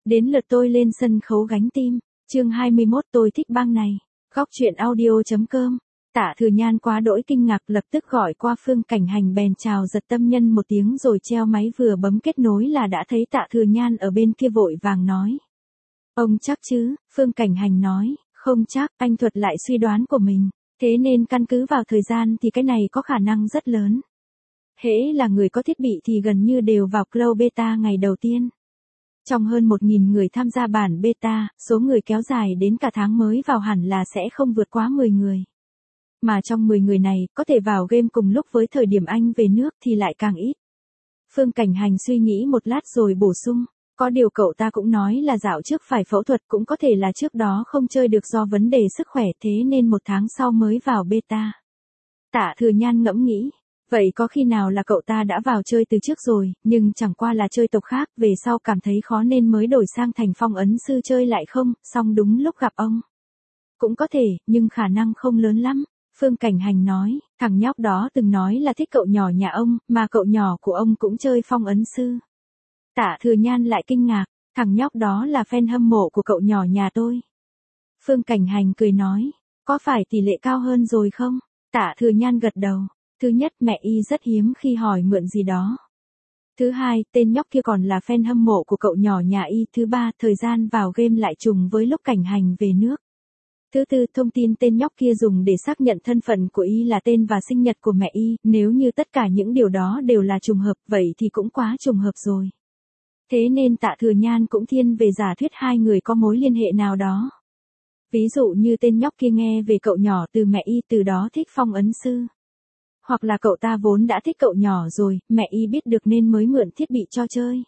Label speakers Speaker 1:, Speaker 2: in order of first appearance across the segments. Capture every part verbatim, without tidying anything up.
Speaker 1: Đến lượt tôi lên sân khấu gánh tim. Chương hai mươi mốt tôi thích bang này. Góc truyện audio.com. Tạ Thừa Nhan quá đỗi kinh ngạc lập tức gọi qua Phương Cảnh Hành bèn chào giật tâm nhân một tiếng rồi treo máy vừa bấm kết nối là đã thấy Tạ Thừa Nhan ở bên kia vội vàng nói. Ông chắc chứ, Phương Cảnh Hành nói, không chắc, anh thuật lại suy đoán của mình. Thế nên căn cứ vào thời gian thì cái này có khả năng rất lớn. Hễ là người có thiết bị thì gần như đều vào Cloud Beta ngày đầu tiên. Trong hơn một nghìn người tham gia bản beta, số người kéo dài đến cả tháng mới vào hẳn là sẽ không vượt quá mười người. Mà trong mười người này, có thể vào game cùng lúc với thời điểm anh về nước thì lại càng ít. Phương Cảnh Hành suy nghĩ một lát rồi bổ sung, có điều cậu ta cũng nói là dạo trước phải phẫu thuật cũng có thể là trước đó không chơi được do vấn đề sức khỏe thế nên một tháng sau mới vào beta. Tạ Thừa Nhan ngẫm nghĩ. Vậy có khi nào là cậu ta đã vào chơi từ trước rồi, nhưng chẳng qua là chơi tộc khác, về sau cảm thấy khó nên mới đổi sang thành phong ấn sư chơi lại không, xong đúng lúc gặp ông. Cũng có thể, nhưng khả năng không lớn lắm. Phương Cảnh Hành nói, thằng nhóc đó từng nói là thích cậu nhỏ nhà ông, mà cậu nhỏ của ông cũng chơi phong ấn sư. Tạ Thừa Nhan lại kinh ngạc, thằng nhóc đó là fan hâm mộ của cậu nhỏ nhà tôi. Phương Cảnh Hành cười nói, có phải tỷ lệ cao hơn rồi không? Tạ Thừa Nhan gật đầu. Thứ nhất, mẹ y rất hiếm khi hỏi mượn gì đó. Thứ hai, tên nhóc kia còn là fan hâm mộ của cậu nhỏ nhà y. Thứ ba, thời gian vào game lại trùng với lúc Cảnh Hành về nước. Thứ tư, thông tin tên nhóc kia dùng để xác nhận thân phận của y là tên và sinh nhật của mẹ y. Nếu như tất cả những điều đó đều là trùng hợp, vậy thì cũng quá trùng hợp rồi. Thế nên Tạ Thừa Nhan cũng thiên về giả thuyết hai người có mối liên hệ nào đó. Ví dụ như tên nhóc kia nghe về cậu nhỏ từ mẹ y từ đó thích phong ấn sư. Hoặc là cậu ta vốn đã thích cậu nhỏ rồi, mẹ y biết được nên mới mượn thiết bị cho chơi.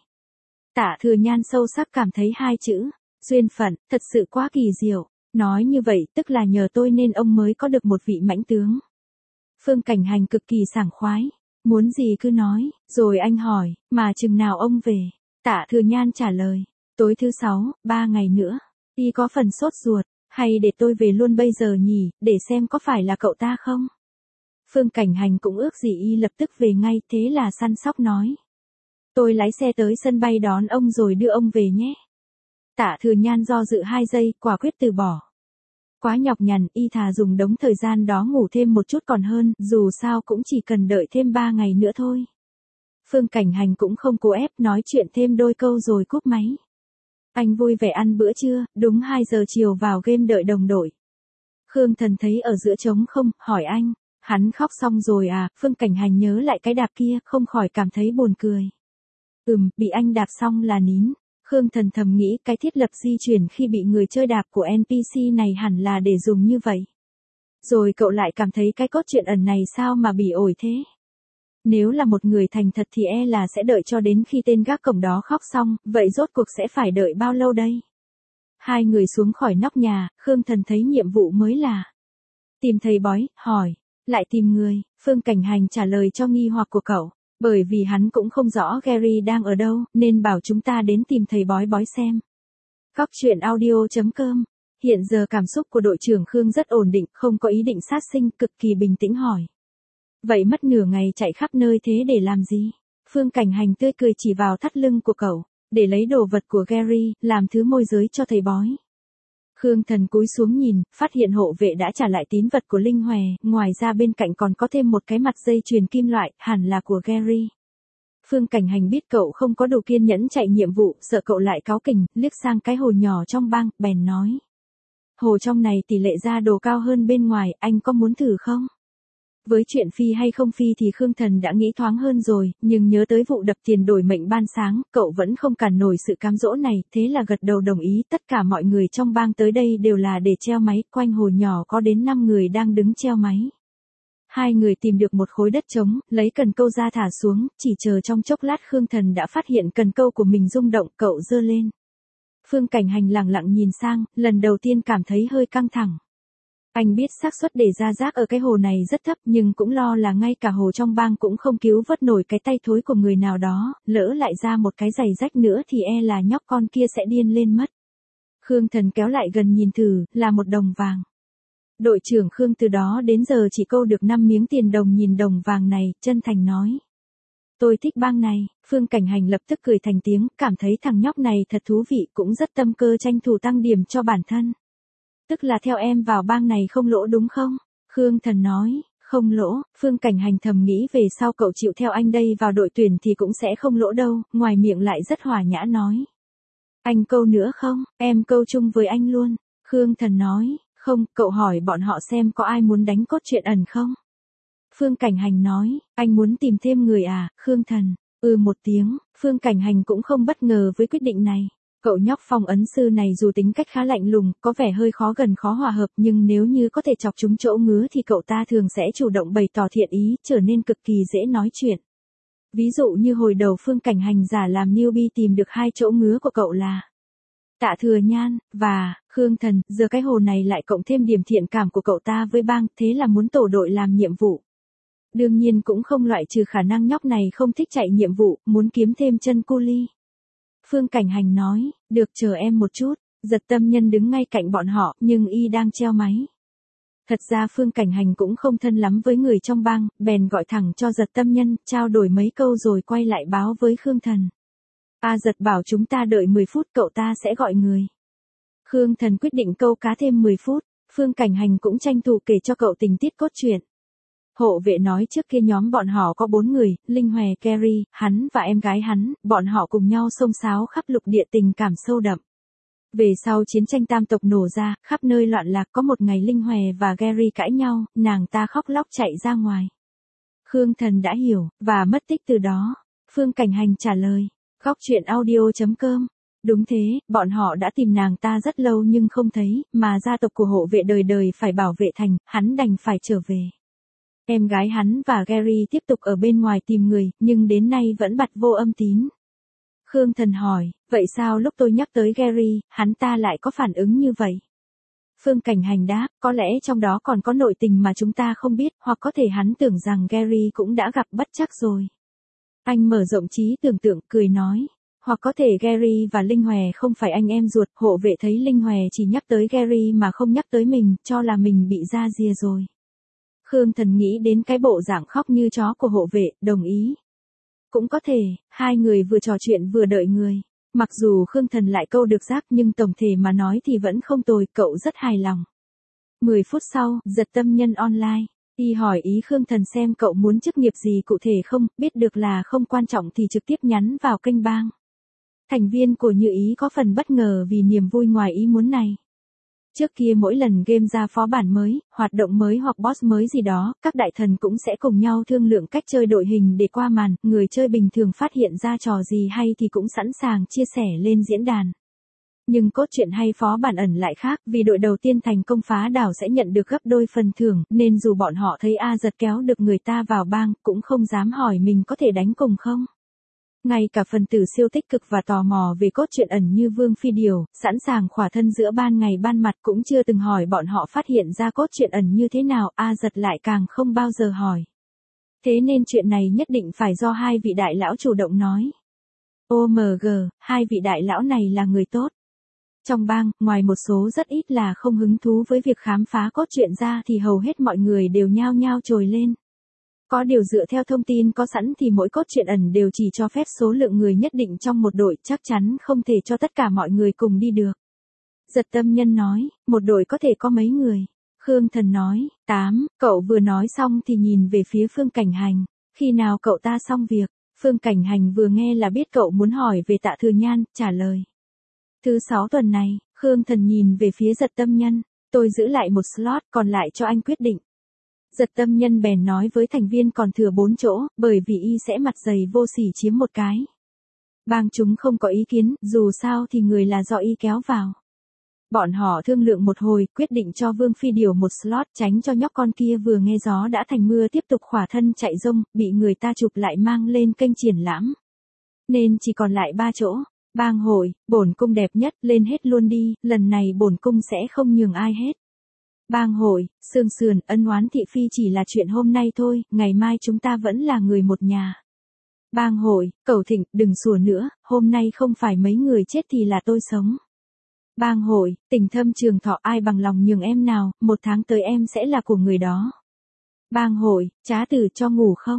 Speaker 1: Tạ Thừa Nhan sâu sắc cảm thấy hai chữ, duyên phận, thật sự quá kỳ diệu. Nói như vậy tức là nhờ tôi nên ông mới có được một vị mãnh tướng. Phương Cảnh Hành cực kỳ sảng khoái, muốn gì cứ nói, rồi anh hỏi, mà chừng nào ông về? Tạ Thừa Nhan trả lời, tối thứ sáu, ba ngày nữa. Y có phần sốt ruột, hay để tôi về luôn bây giờ nhỉ, để xem có phải là cậu ta không? Phương Cảnh Hành cũng ước gì y lập tức về ngay, thế là săn sóc nói. Tôi lái xe tới sân bay đón ông rồi đưa ông về nhé. Tạ Thừa Nhan do dự hai giây, quả quyết từ bỏ. Quá nhọc nhằn, y thà dùng đống thời gian đó ngủ thêm một chút còn hơn, dù sao cũng chỉ cần đợi thêm ba ngày nữa thôi. Phương Cảnh Hành cũng không cố ép, nói chuyện thêm đôi câu rồi cúp máy. Anh vui vẻ ăn bữa trưa, đúng hai giờ chiều vào game đợi đồng đội. Khương Thần thấy ở giữa trống không, hỏi anh. Hắn khóc xong rồi à? Phương Cảnh Hành nhớ lại cái đạp kia, không khỏi cảm thấy buồn cười. Ừm, bị anh đạp xong là nín. Khương Thần thầm nghĩ cái thiết lập di chuyển khi bị người chơi đạp của en pê xê này hẳn là để dùng như vậy. Rồi cậu lại cảm thấy cái cốt truyện ẩn này sao mà bỉ ổi thế? Nếu là một người thành thật thì e là sẽ đợi cho đến khi tên gác cổng đó khóc xong, vậy rốt cuộc sẽ phải đợi bao lâu đây? Hai người xuống khỏi nóc nhà, Khương Thần thấy nhiệm vụ mới là tìm thầy bói, hỏi. Lại tìm người, Phương Cảnh Hành trả lời cho nghi hoặc của cậu, bởi vì hắn cũng không rõ Gary đang ở đâu, nên bảo chúng ta đến tìm thầy bói bói xem. Góc truyện audio.com. Hiện giờ cảm xúc của đội trưởng Khương rất ổn định, không có ý định sát sinh, cực kỳ bình tĩnh hỏi. Vậy mất nửa ngày chạy khắp nơi thế để làm gì? Phương Cảnh Hành tươi cười chỉ vào thắt lưng của cậu, để lấy đồ vật của Gary, làm thứ môi giới cho thầy bói. Khương Thần cúi xuống nhìn, phát hiện hộ vệ đã trả lại tín vật của Linh Hòe, ngoài ra bên cạnh còn có thêm một cái mặt dây chuyền kim loại, hẳn là của Gary. Phương Cảnh Hành biết cậu không có đủ kiên nhẫn chạy nhiệm vụ, sợ cậu lại cáu kỉnh, liếc sang cái hồ nhỏ trong bang, bèn nói. Hồ trong này tỷ lệ ra đồ cao hơn bên ngoài, anh có muốn thử không? Với chuyện phi hay không phi thì Khương Thần đã nghĩ thoáng hơn rồi, nhưng nhớ tới vụ đập tiền đổi mệnh ban sáng, cậu vẫn không cản nổi sự cám dỗ này, thế là gật đầu đồng ý. Tất cả mọi người trong bang tới đây đều là để treo máy, quanh hồ nhỏ có đến năm người đang đứng treo máy. Hai người tìm được một khối đất trống, lấy cần câu ra thả xuống, chỉ chờ trong chốc lát Khương Thần đã phát hiện cần câu của mình rung động, cậu giơ lên. Phương Cảnh Hành lặng lặng nhìn sang, lần đầu tiên cảm thấy hơi căng thẳng. Anh biết xác suất để ra rác ở cái hồ này rất thấp, nhưng cũng lo là ngay cả hồ trong bang cũng không cứu vớt nổi cái tay thối của người nào đó, lỡ lại ra một cái giày rách nữa thì e là nhóc con kia sẽ điên lên mất. Khương Thần kéo lại gần nhìn thử, là một đồng vàng. Đội trưởng Khương từ đó đến giờ chỉ câu được năm miếng tiền đồng nhìn đồng vàng này, chân thành nói. tôi thích bang này. Phương Cảnh Hành lập tức cười thành tiếng, cảm thấy thằng nhóc này thật thú vị, cũng rất tâm cơ tranh thủ tăng điểm cho bản thân. Tức là theo em vào bang này không lỗ đúng không? Khương Thần nói, không lỗ. Phương Cảnh Hành thầm nghĩ về sau cậu chịu theo anh đây vào đội tuyển thì cũng sẽ không lỗ đâu, ngoài miệng lại rất hòa nhã nói. Anh câu nữa không, em câu chung với anh luôn. Khương Thần nói, không, cậu hỏi bọn họ xem có ai muốn đánh cốt truyện ẩn không? Phương Cảnh Hành nói, anh muốn tìm thêm người à? Khương Thần, ừ một tiếng. Phương Cảnh Hành cũng không bất ngờ với quyết định này. Cậu nhóc phong ấn sư này dù tính cách khá lạnh lùng, có vẻ hơi khó gần khó hòa hợp, nhưng nếu như có thể chọc trúng chỗ ngứa thì cậu ta thường sẽ chủ động bày tỏ thiện ý, trở nên cực kỳ dễ nói chuyện. Ví dụ như hồi đầu Phương Cảnh Hành giả làm newbie tìm được hai chỗ ngứa của cậu là Tạ Thừa Nhan và Khương Thần, giờ cái hồ này lại cộng thêm điểm thiện cảm của cậu ta với bang, thế là muốn tổ đội làm nhiệm vụ. Đương nhiên cũng không loại trừ khả năng nhóc này không thích chạy nhiệm vụ, muốn kiếm thêm chân cu li. Phương Cảnh Hành nói, được, chờ em một chút. Giật Tâm Nhân đứng ngay cạnh bọn họ, nhưng y đang treo máy. Thật ra Phương Cảnh Hành cũng không thân lắm với người trong bang, bèn gọi thẳng cho Giật Tâm Nhân, trao đổi mấy câu rồi quay lại báo với Khương Thần. A Giật bảo chúng ta đợi mười phút, cậu ta sẽ gọi người. Khương Thần quyết định câu cá thêm mười phút, Phương Cảnh Hành cũng tranh thủ kể cho cậu tình tiết cốt truyện. Hộ vệ nói trước kia nhóm bọn họ có bốn người, Linh Hòe, Gary, hắn và em gái hắn, bọn họ cùng nhau xông xáo khắp lục địa, tình cảm sâu đậm. Về sau chiến tranh tam tộc nổ ra, khắp nơi loạn lạc, có một ngày Linh Hòe và Gary cãi nhau, nàng ta khóc lóc chạy ra ngoài. Khương Thần đã hiểu, và mất tích từ đó. Phương Cảnh Hành trả lời, góc truyện audio chấm com. Đúng thế, bọn họ đã tìm nàng ta rất lâu nhưng không thấy, mà gia tộc của hộ vệ đời đời phải bảo vệ thành, hắn đành phải trở về. Em gái hắn và Gary tiếp tục ở bên ngoài tìm người, nhưng đến nay vẫn bặt vô âm tín. Khương Thần hỏi, vậy sao lúc tôi nhắc tới Gary, hắn ta lại có phản ứng như vậy? Phương Cảnh Hành đáp, có lẽ trong đó còn có nội tình mà chúng ta không biết, hoặc có thể hắn tưởng rằng Gary cũng đã gặp bất trắc rồi. Anh mở rộng trí tưởng tượng, cười nói, hoặc có thể Gary và Linh Hòe không phải anh em ruột, hộ vệ thấy Linh Hòe chỉ nhắc tới Gary mà không nhắc tới mình, cho là mình bị ra rìa rồi. Khương Thần nghĩ đến cái bộ dạng khóc như chó của hộ vệ, đồng ý. Cũng có thể, hai người vừa trò chuyện vừa đợi người. Mặc dù Khương Thần lại câu được giác nhưng tổng thể mà nói thì vẫn không tồi, cậu rất hài lòng. mười phút sau, Giật Tâm Nhân online. Y hỏi ý Khương Thần xem cậu muốn chức nghiệp gì cụ thể không, biết được là không quan trọng thì trực tiếp nhắn vào kênh bang. Thành viên của Như Ý có phần bất ngờ vì niềm vui ngoài ý muốn này. Trước kia mỗi lần game ra phó bản mới, hoạt động mới hoặc boss mới gì đó, các đại thần cũng sẽ cùng nhau thương lượng cách chơi đội hình để qua màn, người chơi bình thường phát hiện ra trò gì hay thì cũng sẵn sàng chia sẻ lên diễn đàn. Nhưng cốt truyện hay phó bản ẩn lại khác, vì đội đầu tiên thành công phá đảo sẽ nhận được gấp đôi phần thưởng, nên dù bọn họ thấy A Giật kéo được người ta vào bang, cũng không dám hỏi mình có thể đánh cùng không. Ngay cả phần tử siêu tích cực và tò mò về cốt truyện ẩn như Vương Phi Điều, sẵn sàng khỏa thân giữa ban ngày ban mặt cũng chưa từng hỏi bọn họ phát hiện ra cốt truyện ẩn như thế nào, A Giật lại càng không bao giờ hỏi. Thế nên chuyện này nhất định phải do hai vị đại lão chủ động nói. ô em giê, hai vị đại lão này là người tốt. Trong bang, ngoài một số rất ít là không hứng thú với việc khám phá cốt truyện ra thì hầu hết mọi người đều nhao nhao trồi lên. Có điều dựa theo thông tin có sẵn thì mỗi cốt truyện ẩn đều chỉ cho phép số lượng người nhất định trong một đội, chắc chắn không thể cho tất cả mọi người cùng đi được. Giật Tâm Nhân nói, một đội có thể có mấy người? Khương Thần nói, tám, cậu vừa nói xong thì nhìn về phía Phương Cảnh Hành, khi nào cậu ta xong việc? Phương Cảnh Hành vừa nghe là biết cậu muốn hỏi về Tạ Thừa Nhan, trả lời. Thứ sáu tuần này, Khương Thần nhìn về phía Giật Tâm Nhân, tôi giữ lại một slot, còn lại cho anh quyết định. Giật Tâm Nhân bèn nói với thành viên còn thừa bốn chỗ, bởi vì y sẽ mặt dày vô sỉ chiếm một cái. Bang chúng không có ý kiến, dù sao thì người là do y kéo vào. Bọn họ thương lượng một hồi, quyết định cho Vương Phi Điều một slot, tránh cho nhóc con kia vừa nghe gió đã thành mưa tiếp tục khỏa thân chạy rông, bị người ta chụp lại mang lên kênh triển lãm. Nên chỉ còn lại ba chỗ. Bang hội, bổn cung đẹp nhất, lên hết luôn đi, lần này bổn cung sẽ không nhường ai hết. Bang hội, Sương Sườn, ân oán thị phi chỉ là chuyện hôm nay thôi, ngày mai chúng ta vẫn là người một nhà. Bang hội, Cầu Thịnh, đừng sủa nữa, hôm nay không phải mấy người chết thì là tôi sống. Bang hội, Tình Thâm Trường Thọ, ai bằng lòng nhường em nào, một tháng tới em sẽ là của người đó. Bang hội, Trá Tử, cho ngủ không?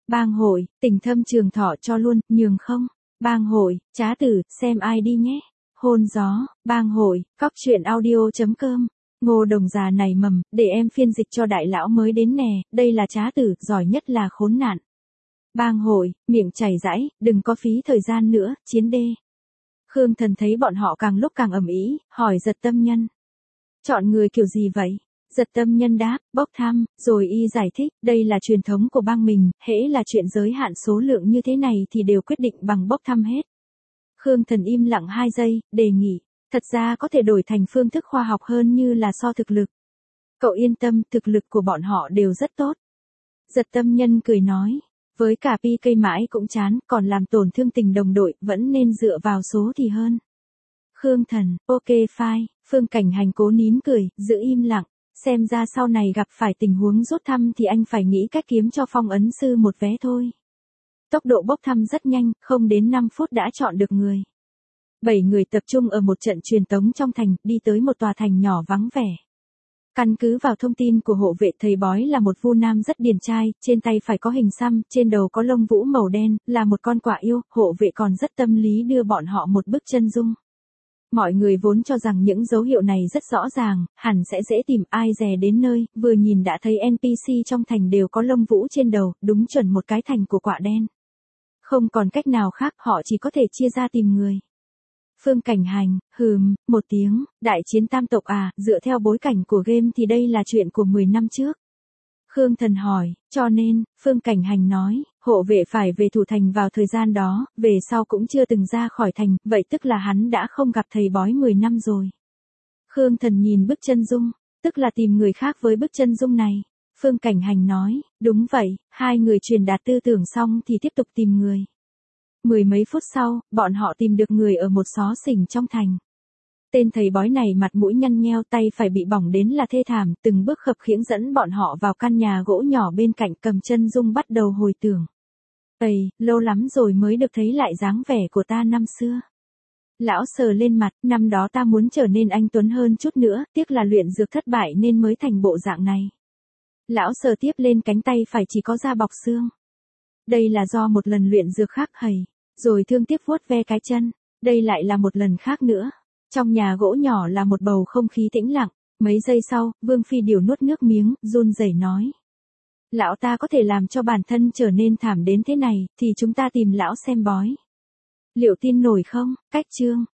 Speaker 1: Bang hội, tình thâm trường thọ cho luôn, nhường không? Bang hội, trá tử, xem ai đi nhé. Hôn gió, bang hội, cóc truyện audio.com. Ngô đồng già này mầm, để em phiên dịch cho đại lão mới đến nè, đây là trá tử, giỏi nhất là khốn nạn. Bang hội, miệng chảy rãi, đừng có phí thời gian nữa, chiến đê. Khương Thần thấy bọn họ càng lúc càng ầm ĩ, hỏi Giật Tâm Nhân. Chọn người kiểu gì vậy? Giật Tâm Nhân đáp, bốc thăm, rồi y giải thích, đây là truyền thống của bang mình, hễ là chuyện giới hạn số lượng như thế này thì đều quyết định bằng bốc thăm hết. Khương Thần im lặng hai giây, đề nghị, thật ra có thể đổi thành phương thức khoa học hơn như là so thực lực. Cậu yên tâm, thực lực của bọn họ đều rất tốt. Giật Tâm Nhân cười nói, với cả pê ca mãi cũng chán, còn làm tổn thương tình đồng đội, vẫn nên dựa vào số thì hơn. Khương Thần, ok fine, Phương Cảnh Hành cố nín cười, giữ im lặng, xem ra sau này gặp phải tình huống rút thăm thì anh phải nghĩ cách kiếm cho phong ấn sư một vé thôi. Tốc độ bốc thăm rất nhanh, không đến năm phút đã chọn được người. Bảy người tập trung ở một trận truyền tống trong thành, đi tới một tòa thành nhỏ vắng vẻ. Căn cứ vào thông tin của hộ vệ, thầy bói là một vu nam rất điển trai, trên tay phải có hình xăm, trên đầu có lông vũ màu đen, là một con quạ yêu, hộ vệ còn rất tâm lý đưa bọn họ một bức chân dung. Mọi người vốn cho rằng những dấu hiệu này rất rõ ràng, hẳn sẽ dễ tìm, ai dè đến nơi, vừa nhìn đã thấy en pê xê trong thành đều có lông vũ trên đầu, đúng chuẩn một cái thành của quạ đen. Không còn cách nào khác, họ chỉ có thể chia ra tìm người. Phương Cảnh Hành, hừm, một tiếng, đại chiến tam tộc à, dựa theo bối cảnh của game thì đây là chuyện của mười năm trước. Khương Thần hỏi, cho nên, Phương Cảnh Hành nói, hộ vệ phải về thủ thành vào thời gian đó, về sau cũng chưa từng ra khỏi thành, vậy tức là hắn đã không gặp thầy bói mười năm rồi. Khương Thần nhìn bức chân dung, tức là tìm người khác với bức chân dung này. Phương Cảnh Hành nói, đúng vậy, hai người truyền đạt tư tưởng xong thì tiếp tục tìm người. Mười mấy phút sau, bọn họ tìm được người ở một xó xỉnh trong thành. Tên thầy bói này mặt mũi nhăn nheo, tay phải bị bỏng đến là thê thảm, từng bước khập khiễng dẫn bọn họ vào căn nhà gỗ nhỏ bên cạnh, cầm chân dung bắt đầu hồi tưởng. Ây, lâu lắm rồi mới được thấy lại dáng vẻ của ta năm xưa. Lão sờ lên mặt, năm đó ta muốn trở nên anh tuấn hơn chút nữa, tiếc là luyện dược thất bại nên mới thành bộ dạng này. Lão sờ tiếp lên cánh tay phải chỉ có da bọc xương. Đây là do một lần luyện dược khác hầy, rồi thương tiếc vuốt ve cái chân, đây lại là một lần khác nữa. Trong nhà gỗ nhỏ là một bầu không khí tĩnh lặng, mấy giây sau, Vương Phi Điều nuốt nước miếng, run rẩy nói. Lão ta có thể làm cho bản thân trở nên thảm đến thế này, thì chúng ta tìm lão xem bói. Liệu tin nổi không? Cách chương.